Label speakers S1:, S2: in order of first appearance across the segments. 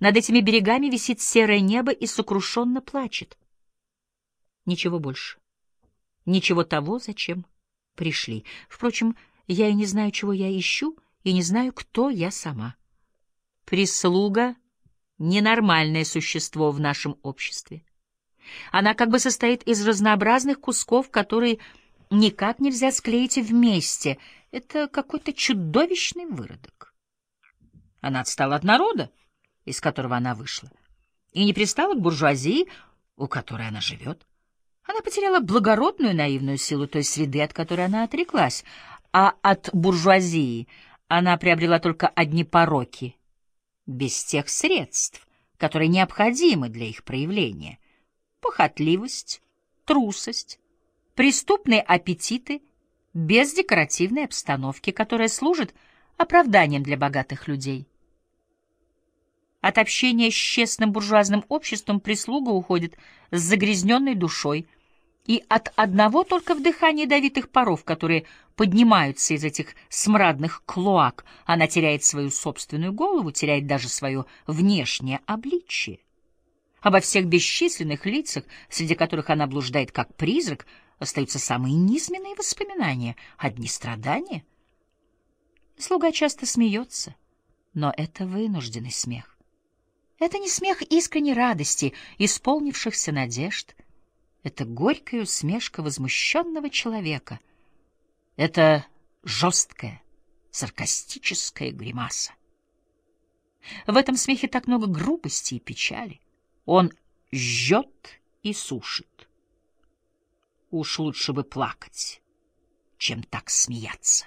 S1: Над этими берегами висит серое небо и сокрушенно плачет. Ничего больше. Ничего того, зачем пришли. Впрочем, я и не знаю, чего я ищу, и не знаю, кто я сама. Прислуга — ненормальное существо в нашем обществе. Она как бы состоит из разнообразных кусков, которые никак нельзя склеить вместе. Это какой-то чудовищный выродок. Она отстала от народа, из которого она вышла, и не пристала к буржуазии, у которой она живет. Она потеряла благородную наивную силу той среды, от которой она отреклась, а от буржуазии она приобрела только одни пороки, без тех средств, которые необходимы для их проявления: похотливость, трусость, преступные аппетиты, без декоративной обстановки, которая служит оправданием для богатых людей. От общения с честным буржуазным обществом прислуга уходит с загрязненной душой, и от одного только вдыхания ядовитых паров, которые поднимаются из этих смрадных клоак, она теряет свою собственную голову, теряет даже свое внешнее обличие. Обо всех бесчисленных лицах, среди которых она блуждает как призрак, остаются самые низменные воспоминания, одни страдания. Слуга часто смеется, но это вынужденный смех. Это не смех искренней радости, исполнившихся надежд. Это горькая усмешка возмущенного человека. Это жесткая, саркастическая гримаса. В этом смехе так много грубости и печали. Он жжет и сушит. Уж лучше бы плакать, чем так смеяться.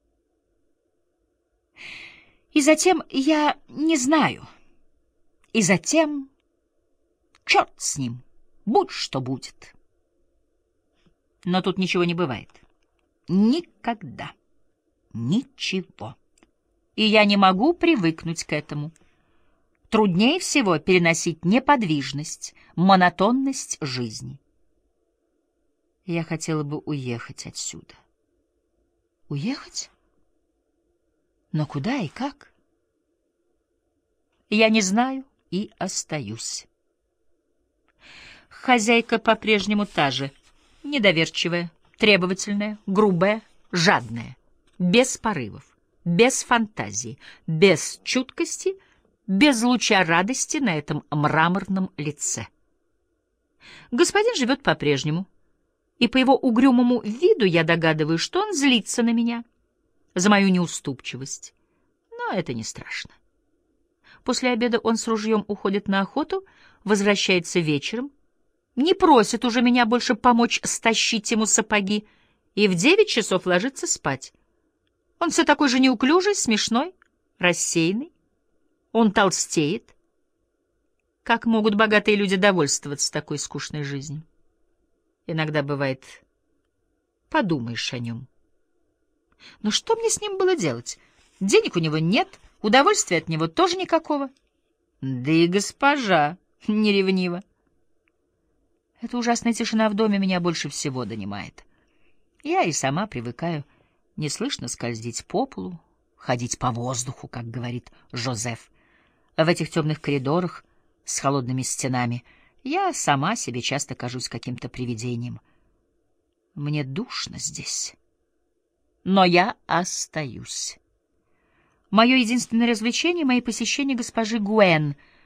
S1: И затем я не знаю. И затем черт с ним, будь что будет. Но тут ничего не бывает. Никогда. Ничего. И я не могу привыкнуть к этому. Труднее всего переносить неподвижность, монотонность жизни. Я хотела бы уехать отсюда. Уехать? Но куда и как? Я не знаю и остаюсь. Хозяйка по-прежнему та же, недоверчивая, требовательная, грубая, жадная, без порывов, без фантазии, без чуткости, без луча радости на этом мраморном лице. Господин живет по-прежнему, и по его угрюмому виду я догадываюсь, что он злится на меня за мою неуступчивость. Но это не страшно. После обеда он с ружьем уходит на охоту, возвращается вечером, не просит уже меня больше помочь стащить ему сапоги, и в 9 часов ложится спать. Он все такой же неуклюжий, смешной, рассеянный. Он толстеет. Как могут богатые люди довольствоваться такой скучной жизнью? Иногда бывает, подумаешь о нем. Но что мне с ним было делать? Денег у него нет, удовольствия от него тоже никакого. Да и госпожа не ревнива. Эта ужасная тишина в доме меня больше всего донимает. Я и сама привыкаю неслышно скользить по полу, ходить по воздуху, как говорит Жозеф. В этих темных коридорах с холодными стенами я сама себе часто кажусь каким-то привидением. Мне душно здесь. Но я остаюсь. Мое единственное развлечение — мои посещения госпожи Гуэн,